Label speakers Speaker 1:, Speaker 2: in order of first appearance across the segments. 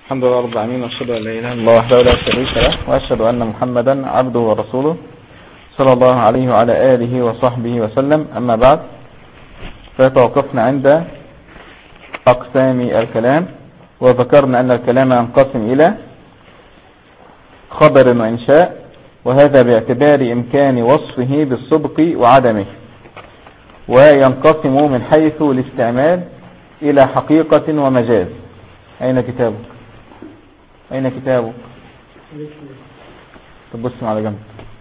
Speaker 1: الحمد لله رب العالمين، واشهد ان لا اله الا الله وحده لا شريك له، واشهد ان محمدا عبده ورسوله صلى الله عليه وعلى اله وصحبه وسلم. اما بعد، فتوقفنا عند اقسام الكلام، وذكرنا ان الكلام ينقسم الى خبر وانشاء، وهذا باعتبار امكان وصفه بالصدق وعدمه، وينقسم من حيث الاستعمال الى حقيقة ومجاز. اين كتابك؟ اين كتابك؟ تبص على جنب.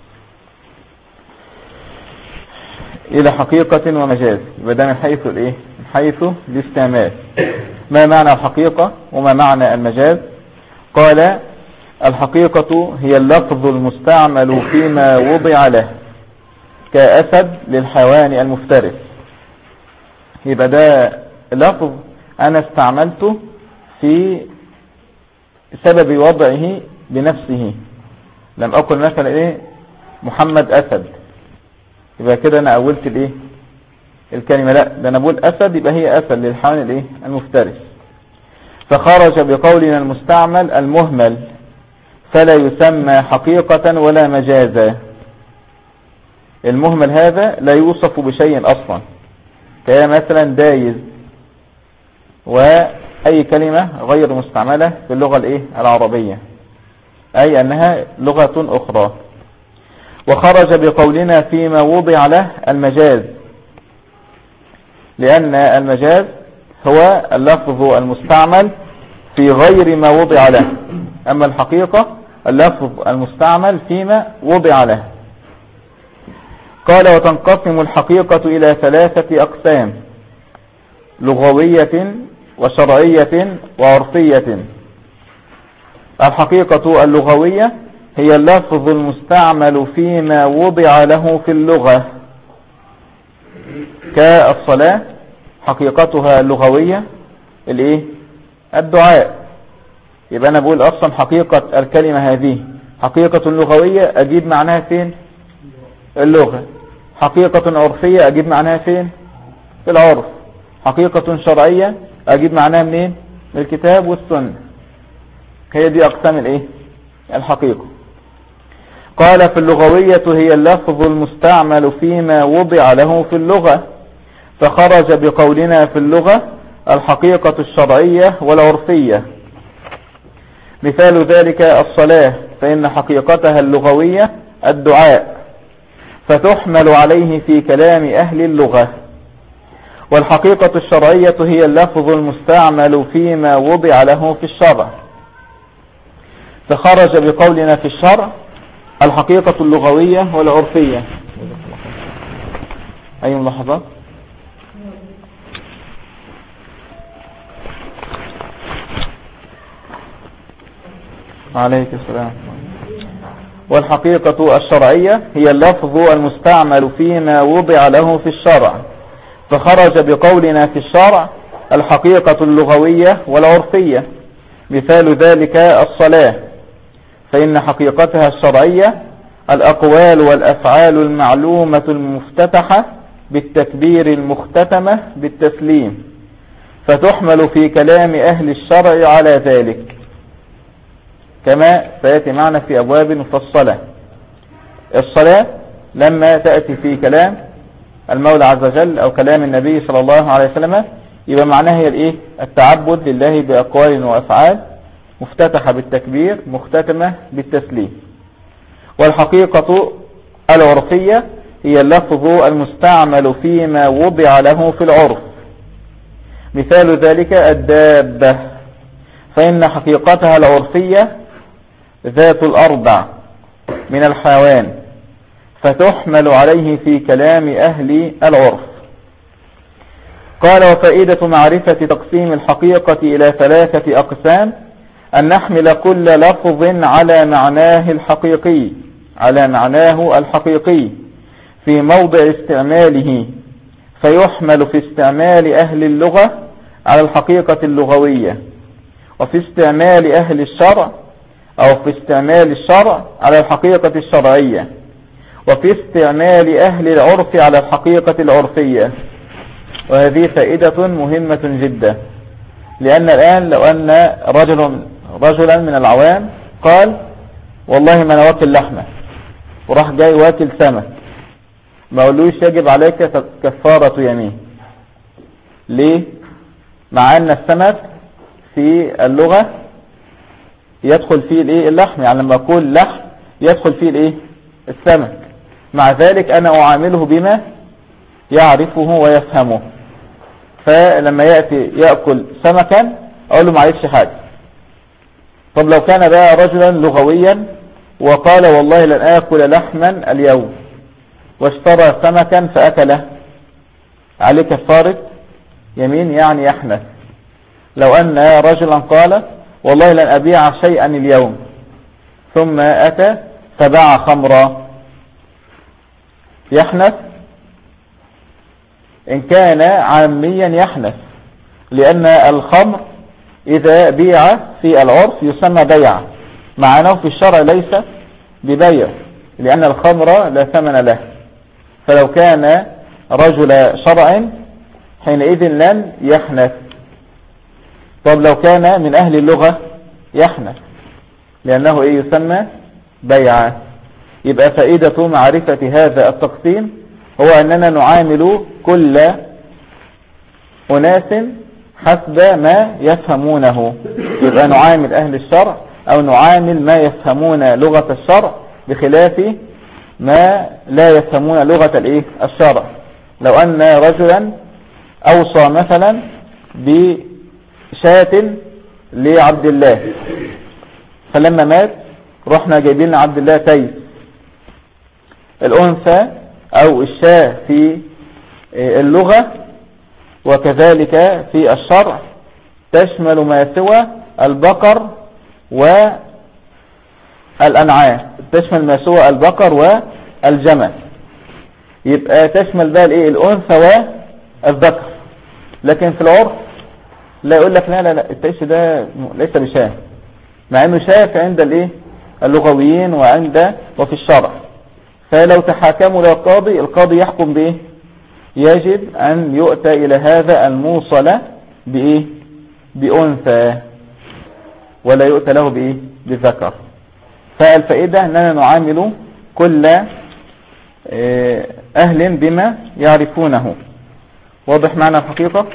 Speaker 1: الى حقيقة ومجاز، يبقى ده من حيث الايه؟ من حيث الاستعمال. ما معنى الحقيقة وما معنى المجاز؟ قال: الحقيقة هي اللفظ المستعمل فيما وضع له، كأسد للحيوان المفترس. يبقى ده لفظ انا استعملته في سبب وضعه بنفسه. لم اقل مثلا ايه محمد اسد، يبقى كده انا اولت الايه الكلمة. لا، ده انا بقول اسد، يبقى هي اسد للحيوان الايه المفترس. فخرج بقولنا المستعمل المهمل، فلا يسمى حقيقة ولا مجازا. المهمل هذا لا يوصف بشيء اصلا، كمثلا دايز، واي كلمة غير مستعملة في اللغة الايه العربية، اي انها لغة اخرى. وخرج بقولنا فيما وضع له المجاز، لان المجاز هو اللفظ المستعمل في غير ما وضع له، اما الحقيقة اللفظ المستعمل فيما وضع له. قال: وتنقسم الحقيقة الى 3 اقسام: لغوية وشرعية وعرفية. الحقيقة اللغوية هي اللفظ المستعمل فيما وضع له في اللغة، كالصلاة حقيقتها اللغوية الايه الدعاء. يبقى انا بقول اصلا حقيقة الكلمة هذه حقيقة لغوية، اجيب معناها فين؟ اللغة. حقيقة عرفية، اجيب معناها فين؟ في العرف. حقيقة شرعية، اجيب معناها منين؟ من الكتاب والسنة. هي دي اقسام الايه الحقيقة. قال: في اللغوية هي اللفظ المستعمل فيما وضع له في اللغة، فخرج بقولنا في اللغة الحقيقة الشرعية والعرفية. مثال ذلك الصلاة، فإن حقيقتها اللغوية الدعاء، فتحمل عليه في كلام أهل اللغة. والحقيقة الشرعية هي اللفظ المستعمل فيما وضع له في الشرع، فخرج بقولنا في الشرع الحقيقة اللغوية والعرفية. أي ملاحظات؟ عليك السلام. والحقيقة الشرعية هي اللفظ المستعمل فيما وضع له في الشرع، فخرج بقولنا في الشرع الحقيقة اللغوية والعرفية. مثال ذلك الصلاة، فإن حقيقتها الشرعية الأقوال والأفعال المعلومة المفتتحة بالتكبير المختتمة بالتسليم، فتحمل في كلام أهل الشرع على ذلك، كما سيأتي معنا في أبواب مفصلة. الصلاة لما تأتي في كلام المولى عز وجل أو كلام النبي صلى الله عليه وسلم، يبقى معناها هي الايه التعبد لله بأقوال وأفعال مفتتحة بالتكبير مختتمة بالتسليم. والحقيقة العرفية هي اللفظ المستعمل فيما وضع له في العرف. مثال ذلك الدابة، فإن حقيقتها العرفية ذات الأربع من الحيوان، فتحمل عليه في كلام أهل العرف. قال: وفائدة معرفة تقسيم الحقيقة إلى 3 أقسام أن نحمل كل لفظ على معناه الحقيقي في موضع استعماله، فيحمل في استعمال أهل اللغة على الحقيقة اللغوية، وفي استعمال أهل الشرع أو في استعمال الشرع على الحقيقة الشرعية، وفي استعمال أهل العرف على الحقيقة العرفية. وهذه فائدة مهمة جدا، لأن الآن لو أن رجلا من العوام قال والله ما انا واكل لحمة، وراح جاي واكل سمك، ما قولوش يجب عليك كفارة يمين. ليه؟ مع ان السمك في اللغة يدخل فيه الايه اللحم، يعني لما اقول لحم يدخل فيه الايه السمك، مع ذلك انا اعامله بما يعرفه ويفهمه. فلما يأتي يأكل سمكا اقول له معلش حاجة. طب لو كان بقى رجلا لغويا وقال والله لن آكل لحما اليوم، واشترى سمكا فأكله، عليه كفارة يمين يعني يحنث. لو أن رجلا قال والله لن أبيع شيئا اليوم، ثم أتى فباع خمرا، يحنث. إن كان عاميا يحنث، لأن الخمر إذا بيع في العرف يسمى بيع، مع أنه في الشرع ليس ببيع، لأن الخمر لا ثمن له. فلو كان رجل شرع حينئذ لن يحنث. طب لو كان من أهل اللغة يحنث، لأنه يسمى بيعا. يبقى فائدة معرفة هذا التقسيم هو أننا نعامل كل أناس حسب ما يفهمونه. يبقى نعامل أهل الشرع أو نعامل ما يفهمون لغة الشرع بخلاف ما لا يفهمون لغة الشرع. لو أن رجلا أوصى مثلا بشاة لعبد الله، فلما مات رحنا جايبين لعبد الله تيس، الأنثى أو الشاة في اللغة وكذلك في الشرع تشمل ما سوى البقر والأنعام، تشمل ما سوى البقر والجمل. يبقى تشمل بقى الأنثى والذكر. لكن في العرف لا، يقول لك لا التيس ده ليس بشاه، مع انه شاه عند اللغويين وفي الشرع. فلو تحاكموا للقاضي، القاضي يحكم بايه؟ يجب ان يؤتى الى هذا الموصل بأنثى، ولا يؤتى له بذكر. فالفائدة اننا نعامل كل اهل بما يعرفونه. واضح معنى الحقيقة؟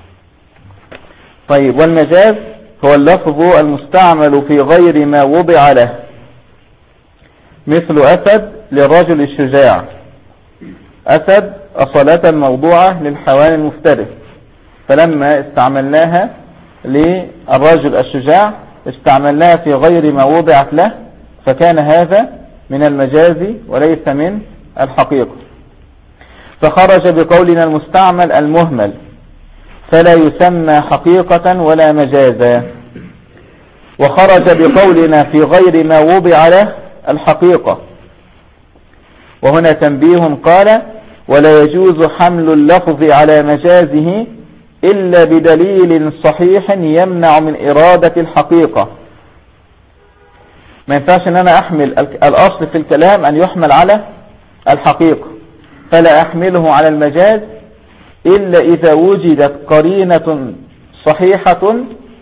Speaker 1: طيب، والمجاز هو اللفظ المستعمل في غير ما وضع له، مثل أسد للرجل الشجاع. أسد أصالة موضوعة للحيوان المفترس، فلما استعملناها للرجل الشجاع استعملناها في غير ما وضعت له، فكان هذا من المجاز وليس من الحقيقة. فخرج بقولنا المستعمل المهمل، فلا يسمى حقيقة ولا مجازا. وخرج بقولنا في غير ما وضع له الحقيقة. وهنا تنبيه، قال ولا يجوز حمل اللفظ على مجازه إلا بدليل صحيح يمنع من إرادة الحقيقة. ما ينفعش ان انا احمل الاصل في الكلام ان يحمل على الحقيقة، فلا احمله على المجاز إلا إذا وجدت قرينة صحيحة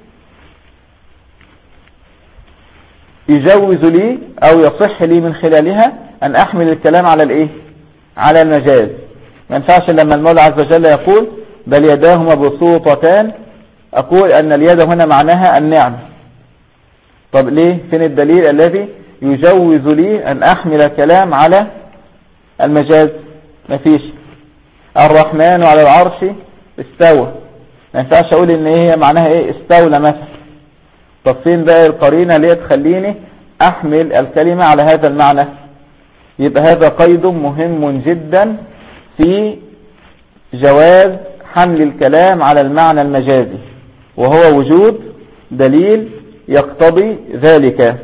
Speaker 1: يجوز لي أو يصح لي من خلالها أن أحمل الكلام على المجاز. ما ينفعش لما المولى عز وجل يقول بل يداه مبسوطتان أقول أن اليد هنا معناها النعم. طب ليه؟ فين الدليل الذي يجوز لي أن أحمل الكلام على المجاز؟ مفيش. الرحمن على العرش استوى، ما ينفعش اقول ان هي معناها استولى مثلا. طب فين بقى القرينة اللي تخليني احمل الكلمة على هذا المعنى؟ يبقى هذا قيد مهم جدا في جواز حمل الكلام على المعنى المجازي، وهو وجود دليل يقتضي ذلك.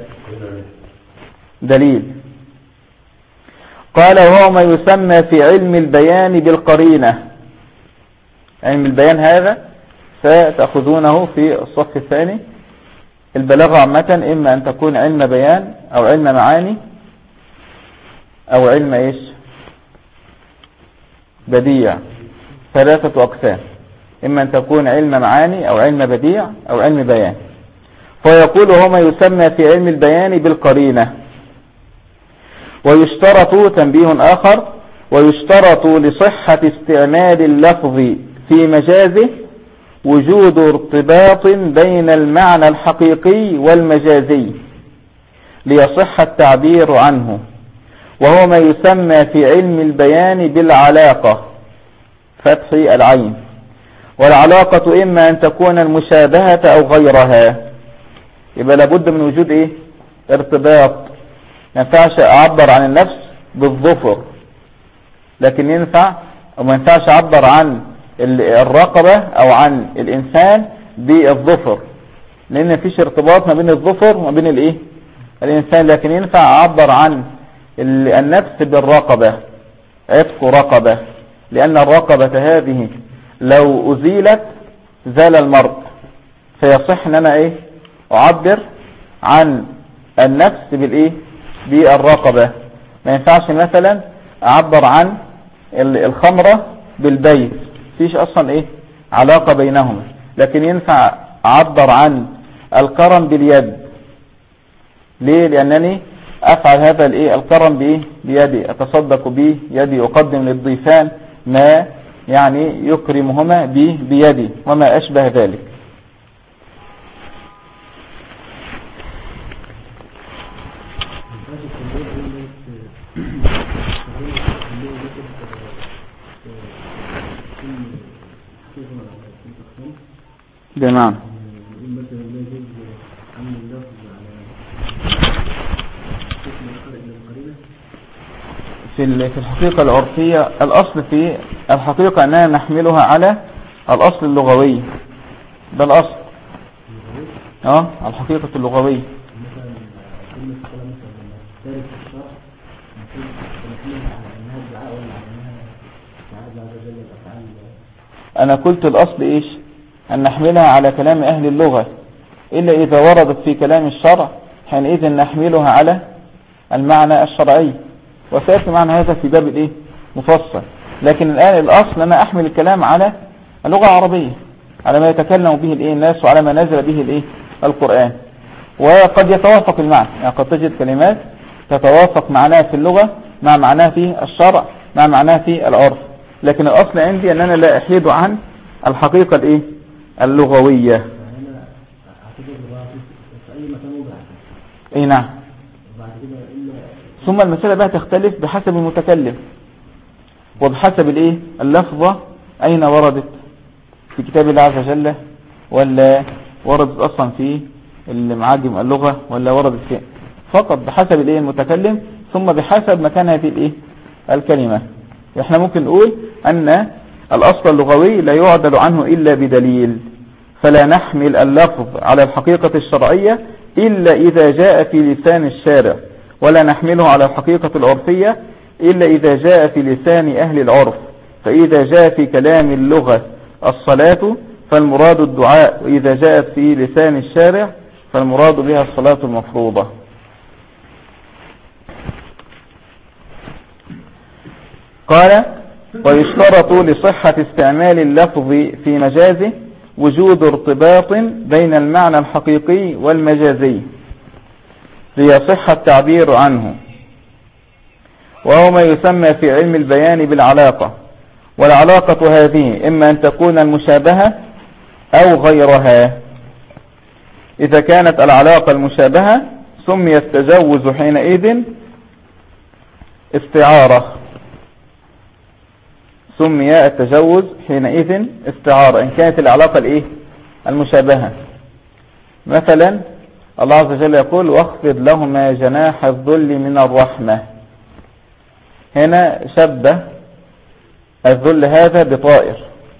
Speaker 1: دليل قال وهو ما يسمى في علم البيان بالقرينة. علم البيان هذا ستأخذونه في الصف الثاني. البلاغة عامة إما أن تكون علم بيان أو علم معاني أو علم بديع. ثلاثة أقسام، إما أن تكون علم معاني أو علم بديع أو علم بيان. فيقول هو ما يسمى في علم البيان بالقرينة. ويشترط تنبيه آخر، ويشترط لصحة استعمال اللفظ في مجازه وجود ارتباط بين المعنى الحقيقي والمجازي ليصح التعبير عنه، وهو ما يسمى في علم البيان بالعلاقة، فتح العين. والعلاقة إما أن تكون المشابهة أو غيرها. يبقى لابد من وجود إيه؟ ارتباط. ما ينفعش أعبر عن النفس بالظفر، لكن ينفع أو ما ينفعش أعبر عن الرقبة أو عن الإنسان بالظفر، لأن مفيش ارتباط ما بين الظفر وما بين الإيه؟ الإنسان. لكن ينفع أعبر عن النفس بالرقبة، عتق رقبة، لأن الرقبة هذه لو أزيلت زال المرء، فيصح أن أنا إيه؟ أعبر عن النفس بالإيه؟ بالرقبة. ما ينفعش مثلا أعبر عن الخمرة بالبيت، فيش أصلا إيه؟ علاقة بينهما. لكن ينفع أعبر عن الكرم باليد. ليه؟ لأنني أفعل هذا الإيه؟ الكرم بإيه؟ بيدي، أتصدق بيدي، أقدم للضيفان ما يعني يكرمهما بيدي وما أشبه ذلك. بمعنى في الحقيقة العرفية، الأصل في الحقيقة أننا نحملها على الأصل اللغوي، ده الأصل الحقيقة اللغوية. أنا قلت الأصل إيش؟ أن نحملها على كلام أهل اللغة، إلا إذا وردت في كلام الشرع حينئذ نحملها على المعنى الشرعي، وسيأتي معنى هذا في باب الإيه؟ مفصل. لكن الآن الأصل أنا أحمل الكلام على اللغة العربية، على ما يتكلم به الإيه؟ الناس، وعلى ما نزل به الإيه؟ القرآن. وقد يتوافق المعنى، يعني قد تجد كلمات تتوافق معناها في اللغة مع معناها في الشرع مع معناها في العرف، لكن الأصل عندي أن أنا لا أحيد عن الحقيقة الإيه؟ اللغوية. نعم. ثم المسألة بقى تختلف بحسب المتكلم وبحسب الإيه؟ اللفظة أين وردت في كتاب الله عز وجل، ولا وردت أصلا في المعاجم اللغة، ولا وردت في فقط بحسب الإيه؟ المتكلم، ثم بحسب مكان هذه الإيه؟ الكلمة. احنا ممكن نقول أن الأصل اللغوي لا يعدل عنه إلا بدليل، فلا نحمل اللفظ على الحقيقة الشرعية إلا إذا جاء في لسان الشارع، ولا نحمله على الحقيقة العرفية إلا إذا جاء في لسان أهل العرف. فإذا جاء في كلام اللغة الصلاة فالمراد الدعاء، وإذا جاءت في لسان الشارع فالمراد بها الصلاة المفروضة. قال: ويشترط لصحة استعمال اللفظ في مجازه وجود ارتباط بين المعنى الحقيقي والمجازي ليصح التعبير عنه، وهو ما يسمى في علم البيان بالعلاقة. والعلاقة هذه إما أن تكون المشابهة أو غيرها. إذا كانت العلاقة المشابهة سمي التجوز حينئذ استعارة، سمي التجوز حينئذ استعارة إن كانت العلاقة الإيه؟ المشابهة. مثلا الله عز وجل يقول: واخفض لهما جناح الذل من الرحمة. هنا شبه الذل هذا بطائر،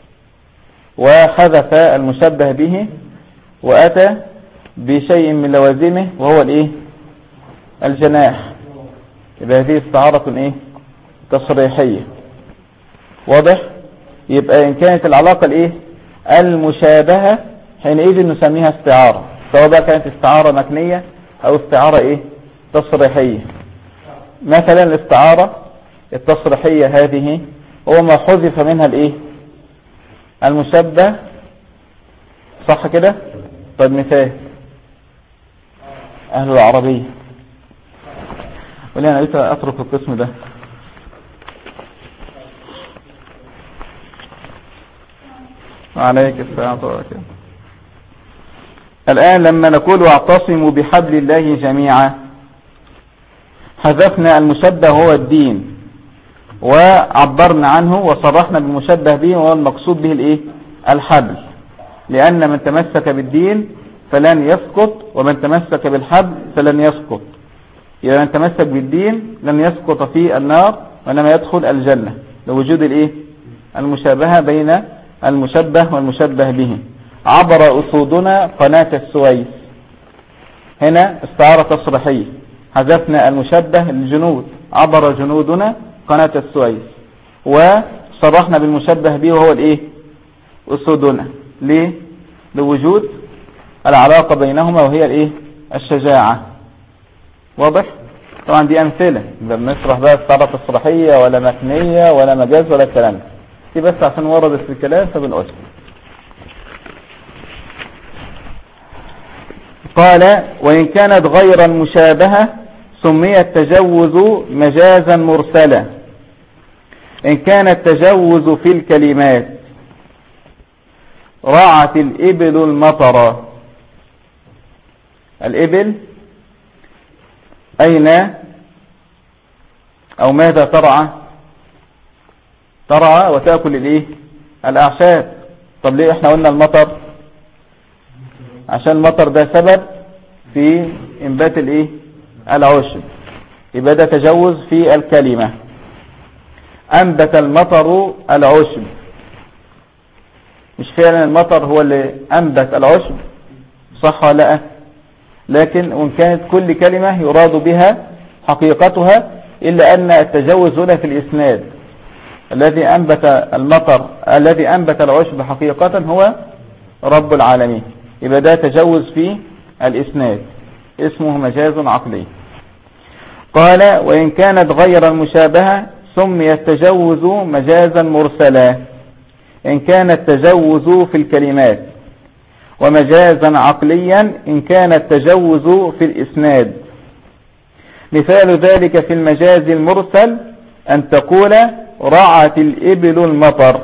Speaker 1: وحذف المشبه به وأتى بشيء من لوازمه وهو الإيه؟ الجناح. يبقى هذه استعارة إيه؟ تصريحية. واضح؟ يبقى إن كانت العلاقة الإيه؟ المشابهة حينئذ نسميها استعارة، سواء بقى كانت استعارة مكنية أو استعارة إيه؟ تصريحية. مثلا الاستعارة التصريحية هذه هو ما حذف منها الإيه؟ المشبه، صح كده؟ طيب مثال: أهل العربية. ولي أنا ليس أترك القسم ده. عليك السلام عليكم. الآن لما نقول واعتصموا بحبل الله جميعا حذفنا المشبه هو الدين وعبرنا عنه وصرحنا بالمشبه به وهو المقصود به الايه؟ الحبل، لأن من تمسك بالدين فلن يسقط ومن تمسك بالحبل فلن يسقط. إذا من تمسك بالدين لن يسقط في النار وإنما يدخل الجنة لوجود الايه؟ المشابهة بين المشبه والمشبه به. عبر أسودنا قناة السويس، هنا استعارة تصريحية، حذفنا المشبه للجنود، عبر جنودنا قناة السويس، وصرحنا بالمشبه به وهو الايه؟ أسودنا. ليه؟ لوجود العلاقة بينهما وهي الايه؟ الشجاعة. واضح؟ طبعا دي أمثلة، بنشرح بقى استعارة تصريحية ولا متنية ولا مجاز ولا الكلام دي، بس عشان وردت في الكلام فبنقول. قال وإن كانت غير المشابهة سمي التجوز مجازا مرسلا. إن كان التجوز في الكلمات رعت الإبل المطر. الإبل أين أو ماذا ترعى؟ ترعى وتأكل الإيه؟ الأعشاب. طب ليه احنا قلنا المطر؟ عشان المطر ده سبب في انبات الايه؟ العشب. يبقى ده تجوز في الكلمة. انبت المطر العشب، مش فعلا المطر هو اللي انبت العشب، صح ولا لا؟ لكن وان كانت كل كلمة يراد بها حقيقتها، الا ان التجوز هنا في الاسناد. الذي انبت المطر الذي انبت العشب حقيقة هو رب العالمين. يبقى ده تجوز في الإسناد اسمه مجاز عقلي. قال وإن كانت غير المشابهة سمي التجوز مجازا مرسلا. إن كان التجوز في الكلمات، ومجازا عقليا إن كان التجوز في الإسناد. مثال ذلك في المجاز المرسل أن تقول رعت الإبل المطر،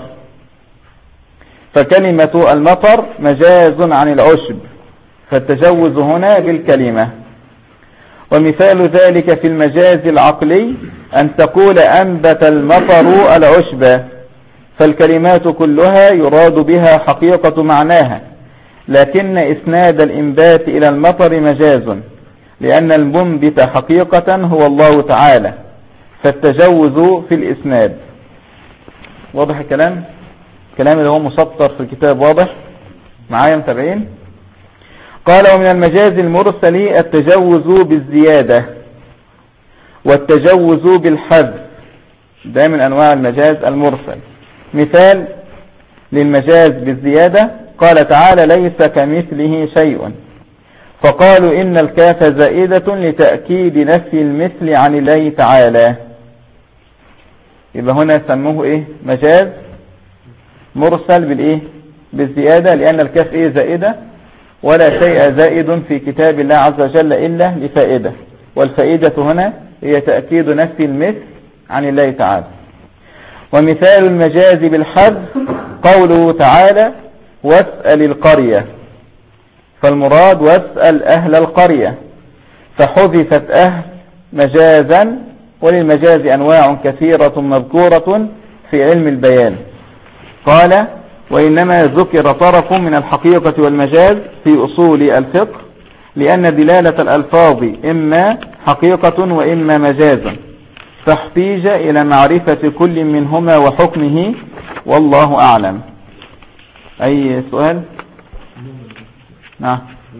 Speaker 1: فكلمة المطر مجاز عن العشب، فالتجوز هنا بالكلمة. ومثال ذلك في المجاز العقلي أن تقول أنبت المطر العشب، فالكلمات كلها يراد بها حقيقة معناها، لكن إسناد الإنبات إلى المطر مجاز، لأن المنبت حقيقة هو الله تعالى، فالتجوز في الإسناد. واضح الكلام؟ الكلام اللي هو مسطر في الكتاب واضح معايا متابعين؟ قال ومن المجاز المرسل التجوز بالزيادة والتجوز بالحذف، ده من أنواع المجاز المرسل. مثال للمجاز بالزيادة قال تعالى ليس كمثله شيء، فقالوا إن الكاف زائدة لتأكيد نفي المثل عن الله تعالى. يبقى هنا سموه إيه؟ مجاز مرسل بالإيه؟ بالزيادة، لأن الكاف إيه؟ زائدة، ولا شيء زائد في كتاب الله عز وجل إلا لفائدة، والفائدة هنا هي تأكيد نفي المثل عن الله تعالى. ومثال المجاز بالحذف قوله تعالى واسأل القرية، فالمراد واسأل أهل القرية، فحذفت أهل مجازا. وللمجاز أنواع كثيرة مذكورة في علم البيان. قال وإنما ذكر طرف من الحقيقة والمجاز في أصول الفقه، لأن دلالة الألفاظ إما حقيقة وإما مجازا، فاحتيج إلى معرفة كل منهما وحكمه، والله أعلم. أي سؤال؟ نعم.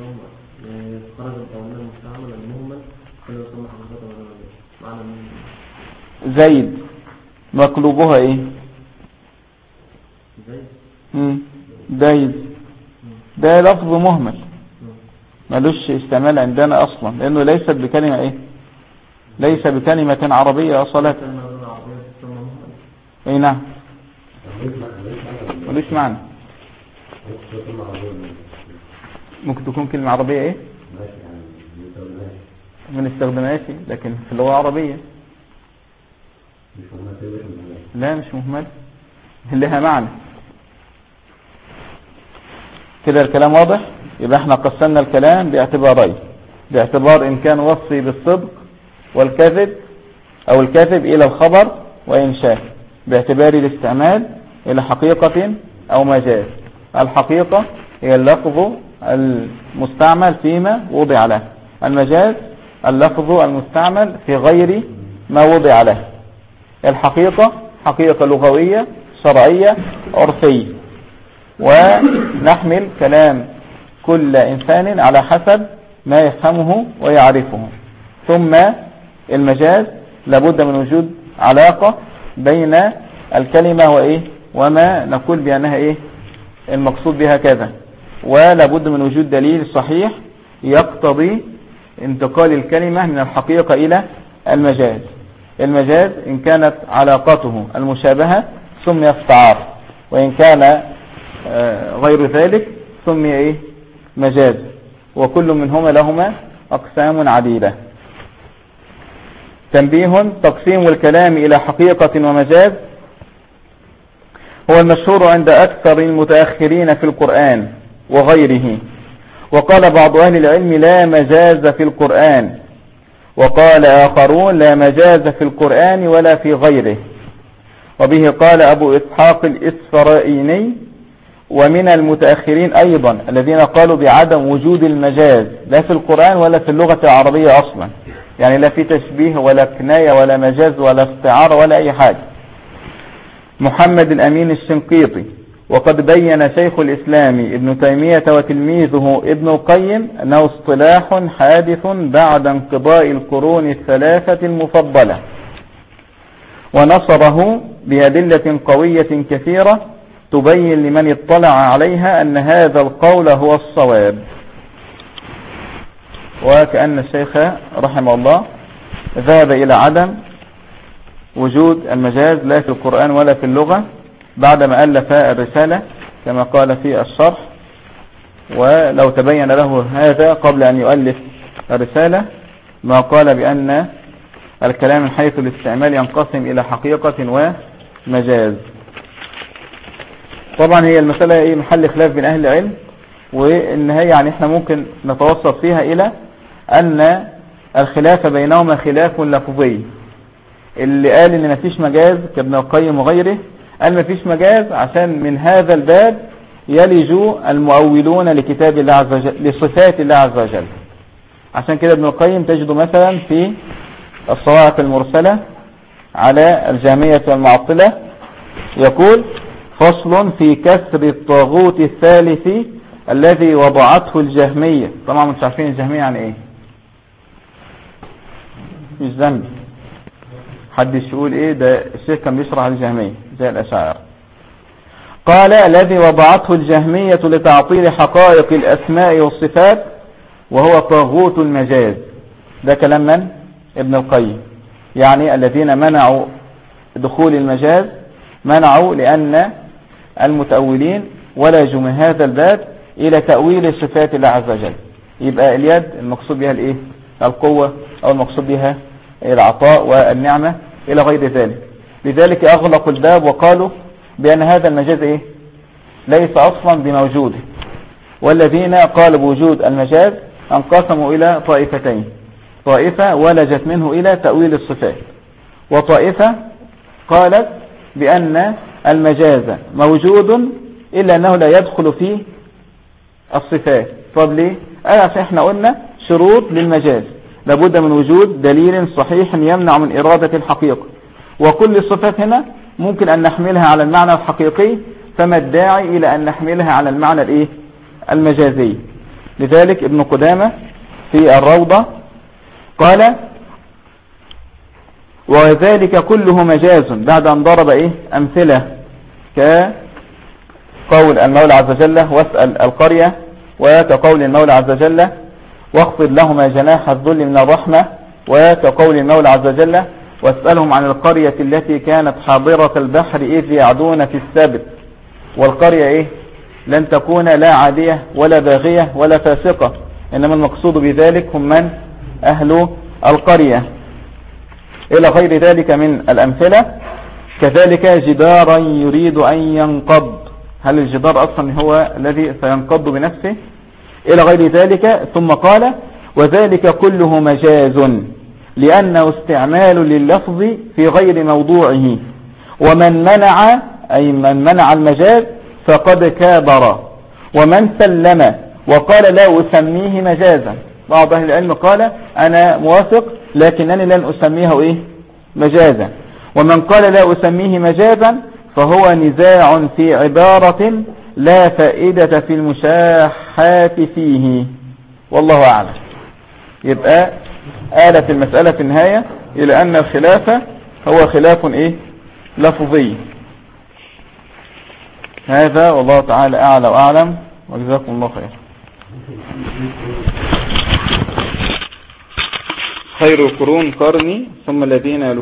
Speaker 1: زيد مقلوبها ايه؟ زيد ده لفظ مهمل ملوش استعمال عندنا اصلا، لانه ليست بكلمة ايه؟ ليس بكلمة عربية اصلا. اي نعم ملوش معنى. ممكن تكون كلمة عربية ايه؟ من استخداماتي، لكن في اللغة العربية لا مش مهمل، لها معنى كده. الكلام واضح. يبقى احنا قسمنا الكلام باعتبارين، باعتبار ان كان وصفي بالصدق والكذب او الكذب الى الخبر وانشاء، باعتبار الاستعمال الى حقيقة او مجاز. الحقيقة هي اللفظ المستعمل فيما وضع له، المجاز اللفظ المستعمل في غير ما وضع له. الحقيقة حقيقة لغوية شرعية عرفية، ونحمل كلام كل إنسان على حسب ما يفهمه ويعرفه. ثم المجاز لابد من وجود علاقة بين الكلمة وإيه وما نقول بأنها إيه المقصود بها كذا، ولابد من وجود دليل صحيح يقتضي انتقال الكلمة من الحقيقة إلى المجاز. المجاز إن كانت علاقته المشابهة سمي استعارة، وإن كان غير ذلك سمي إيه مجاز، وكل منهما لهما أقسام عديدة. تنبيه: تقسيم الكلام إلى حقيقة ومجاز هو المشهور عند أكثر المتأخرين في القرآن وغيره، وقال بعض أهل العلم لا مجاز في القرآن، وقال آخرون لا مجاز في القرآن ولا في غيره. وبه قال أبو إسحاق الإسفرائيني. ومن المتأخرين أيضا الذين قالوا بعدم وجود المجاز لا في القرآن ولا في اللغة العربية أصلا، يعني لا في تشبيه ولا كناية ولا مجاز ولا استعارة ولا أي حاجة، محمد الأمين الشنقيطي. وقد بين شيخ الإسلام ابن تيمية وتلميذه ابن القيم أنه اصطلاح حادث بعد انقضاء القرون الثلاثة المفضلة، ونصره بأدلة قوية كثيرة تبين لمن اطلع عليها أن هذا القول هو الصواب. وكأن الشيخ رحمه الله ذهب إلى عدم وجود المجاز لا في القرآن ولا في اللغة بعدما ألف الرسالة كما قال في الشرح. ولو تبين له هذا قبل أن يؤلف الرسالة ما قال بأن الكلام من حيث الاستعمال ينقسم إلى حقيقة ومجاز. طبعا هي المسألة محل خلاف بين أهل العلم، وإن هي يعني احنا ممكن نتوسط فيها إلى أن الخلاف بينهما خلاف لفظي. اللي قال إن مفيش مجاز كابن القيم وغيره قال مفيش مجاز عشان من هذا الباب يلج المؤولون لكتاب الله عز وجل لصفات الله عز وجل. عشان كده ابن القيم تجد مثلا في الصواعق المرسلة على الجهمية والمعطلة يقول: فصل في كسر الطاغوت الثالث الذي وضعته الجهمية. طبعا مش عارفين الجهمية يعني ايه، مش ذنب حد يقول ايه ده، الشيخ كان بيشرح الجهمية زي الأشاعرة. قال: الذي وضعته الجهمية لتعطيل حقائق الأسماء والصفات وهو طاغوت المجاز. ده كلام من؟ ابن القيم. يعني الذين منعوا دخول المجاز منعوا لأن المتأولين ولجوا من هذا الباب إلى تأويل صفات الله عز وجل. يبقى اليد المقصود بها الايه؟ القوة، أو المقصود بها العطاء والنعمة إلى غير ذلك. لذلك أغلقوا الباب وقالوا بأن هذا المجاز ايه؟ ليس أصلا بموجوده. والذين قالوا بوجود المجاز انقسموا إلى طائفتين: طائفة ولجت منه إلى تأويل الصفات، وطائفة قالت بأن المجاز موجود إلا أنه لا يدخل فيه الصفات. طب ليه؟ عشان احنا قلنا شروط للمجاز لابد من وجود دليل صحيح يمنع من إرادة الحقيقة، وكل الصفات هنا ممكن أن نحملها على المعنى الحقيقي، فما الداعي إلى أن نحملها على المعنى الايه؟ المجازي. لذلك ابن قدامة في الروضة قال: وذلك كله مجاز، بعد أن ضرب ايه؟ أمثلة كقول المولى عز وجل: واسأل القرية، وكقول المولى عز وجل: واخفض لهما جناح الذل من الرحمة، وكقول المولى عز وجل: واسألهم عن القرية التي كانت حاضرة البحر إذ يعدون في السبت. والقرية ايه؟ لن تكون لا عادية ولا باغية ولا فاسقة، إنما المقصود بذلك هم من؟ أهل القرية إلى غير ذلك من الأمثلة. كذلك جدارا يريد أن ينقض، هل الجدار أصلا هو الذي سينقض بنفسه؟ إلى غير ذلك. ثم قال وذلك كله مجاز لأنه استعمال لللفظ في غير موضوعه، ومن منع أي من منع المجاز فقد كابر، ومن سلم وقال لا أسميه مجازا. بعض أهل العلم قال أنا موافق لكنني لن أسميه مجازا، ومن قال لا أسميه مجازا فهو نزاع في عبارة لا فائدة في المشاحات فيه، والله أعلم. يبقى آلت المسألة في النهاية إلى أن الخلاف هو خلاف لفظي. هذا والله تعالى أعلى وأعلم، وجزاكم الله خير. خير القرون قرني ثم الذين